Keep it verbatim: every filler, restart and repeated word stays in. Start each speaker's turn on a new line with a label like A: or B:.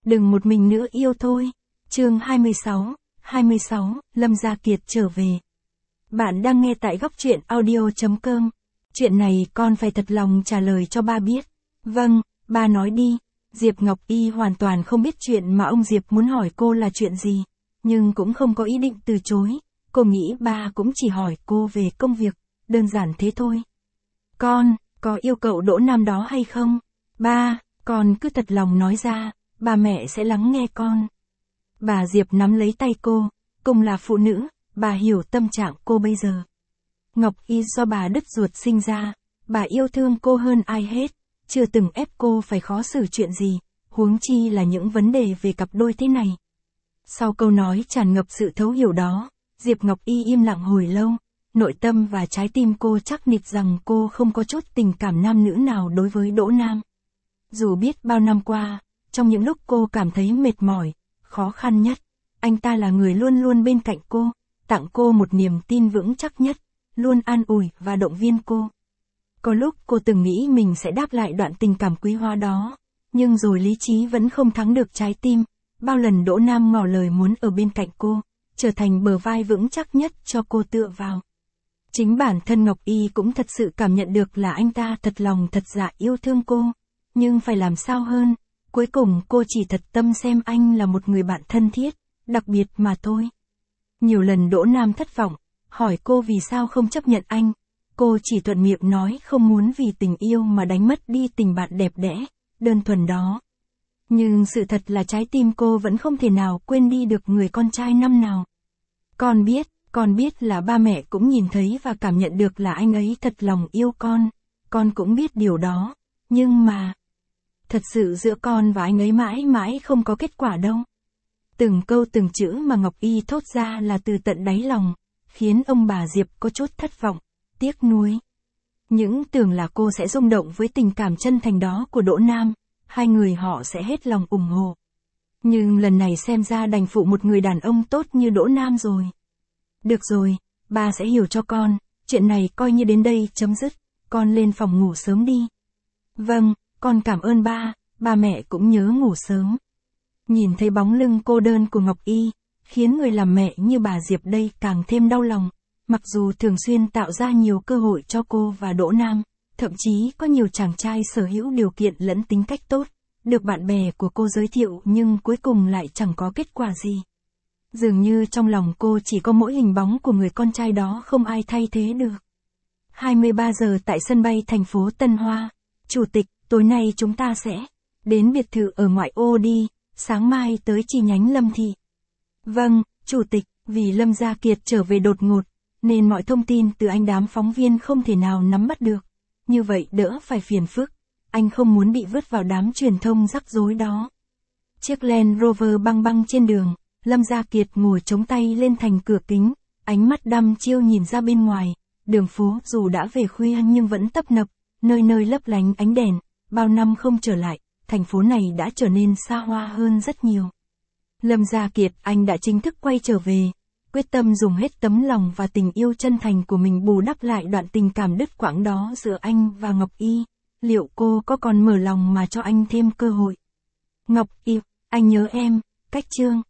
A: đừng một mình nữa yêu thôi. Chương hai mươi sáu, hai mươi sáu, Lâm Gia Kiệt trở về. Bạn đang nghe tại góc truyện audio chấm com. Chuyện này con phải thật lòng trả lời cho ba biết. Vâng, ba nói đi. Diệp Ngọc Y hoàn toàn không biết chuyện mà ông Diệp muốn hỏi cô là chuyện gì, nhưng cũng không có ý định từ chối. Cô nghĩ ba cũng chỉ hỏi cô về công việc, đơn giản thế thôi. Con, có yêu cầu Đỗ Nam đó hay không? Ba, con cứ thật lòng nói ra, bà mẹ sẽ lắng nghe con. Bà Diệp nắm lấy tay cô, cùng là phụ nữ, bà hiểu tâm trạng cô bây giờ. Ngọc Y do bà đứt ruột sinh ra, bà yêu thương cô hơn ai hết, chưa từng ép cô phải khó xử chuyện gì, huống chi là những vấn đề về cặp đôi thế này. Sau câu nói tràn ngập sự thấu hiểu đó, Diệp Ngọc Y im lặng hồi lâu, nội tâm và trái tim cô chắc nịch rằng cô không có chút tình cảm nam nữ nào đối với Đỗ Nam. Dù biết bao năm qua, trong những lúc cô cảm thấy mệt mỏi, khó khăn nhất, anh ta là người luôn luôn bên cạnh cô, tặng cô một niềm tin vững chắc nhất, luôn an ủi và động viên cô. Có lúc cô từng nghĩ mình sẽ đáp lại đoạn tình cảm quý hóa đó, nhưng rồi lý trí vẫn không thắng được trái tim. Bao lần Đỗ Nam ngỏ lời muốn ở bên cạnh cô, trở thành bờ vai vững chắc nhất cho cô tựa vào. Chính bản thân Ngọc Y cũng thật sự cảm nhận được là anh ta thật lòng thật dạ yêu thương cô, nhưng phải làm sao hơn, cuối cùng cô chỉ thật tâm xem anh là một người bạn thân thiết, đặc biệt mà thôi. Nhiều lần Đỗ Nam thất vọng, hỏi cô vì sao không chấp nhận anh, cô chỉ thuận miệng nói không muốn vì tình yêu mà đánh mất đi tình bạn đẹp đẽ, đơn thuần đó. Nhưng sự thật là trái tim cô vẫn không thể nào quên đi được người con trai năm nào. Con biết, con biết là ba mẹ cũng nhìn thấy và cảm nhận được là anh ấy thật lòng yêu con, con cũng biết điều đó, nhưng mà... Thật sự giữa con và anh ấy mãi mãi không có kết quả đâu. Từng câu từng chữ mà Ngọc Y thốt ra là từ tận đáy lòng, khiến ông bà Diệp có chút thất vọng, tiếc nuối. Những tưởng là cô sẽ rung động với tình cảm chân thành đó của Đỗ Nam, hai người họ sẽ hết lòng ủng hộ. Nhưng lần này xem ra đành phụ một người đàn ông tốt như Đỗ Nam rồi. Được rồi, ba sẽ hiểu cho con, chuyện này coi như đến đây chấm dứt, con lên phòng ngủ sớm đi. Vâng, con cảm ơn ba, ba mẹ cũng nhớ ngủ sớm. Nhìn thấy bóng lưng cô đơn của Ngọc Y, khiến người làm mẹ như bà Diệp đây càng thêm đau lòng, mặc dù thường xuyên tạo ra nhiều cơ hội cho cô và Đỗ Nam, thậm chí có nhiều chàng trai sở hữu điều kiện lẫn tính cách tốt, được bạn bè của cô giới thiệu nhưng cuối cùng lại chẳng có kết quả gì. Dường như trong lòng cô chỉ có mỗi hình bóng của người con trai đó không ai thay thế được. hai mươi ba giờ tại sân bay thành phố Tân Hoa. Chủ tịch, tối nay chúng ta sẽ đến biệt thự ở ngoại ô đi, sáng mai tới chi nhánh Lâm Thị. Vâng, Chủ tịch, vì Lâm Gia Kiệt trở về đột ngột, nên mọi thông tin từ anh đám phóng viên không thể nào nắm bắt được. Như vậy đỡ phải phiền phức, anh không muốn bị vứt vào đám truyền thông rắc rối đó. Chiếc Land Rover băng băng trên đường, Lâm Gia Kiệt ngồi chống tay lên thành cửa kính, ánh mắt đăm chiêu nhìn ra bên ngoài, đường phố dù đã về khuya nhưng vẫn tấp nập, nơi nơi lấp lánh ánh đèn, bao năm không trở lại, thành phố này đã trở nên xa hoa hơn rất nhiều. Lâm Gia Kiệt anh đã chính thức quay trở về, quyết tâm dùng hết tấm lòng và tình yêu chân thành của mình bù đắp lại đoạn tình cảm đứt quãng đó giữa anh và Ngọc Y. Liệu cô có còn mở lòng mà cho anh thêm cơ hội? Ngọc Y, anh nhớ em, cách chương.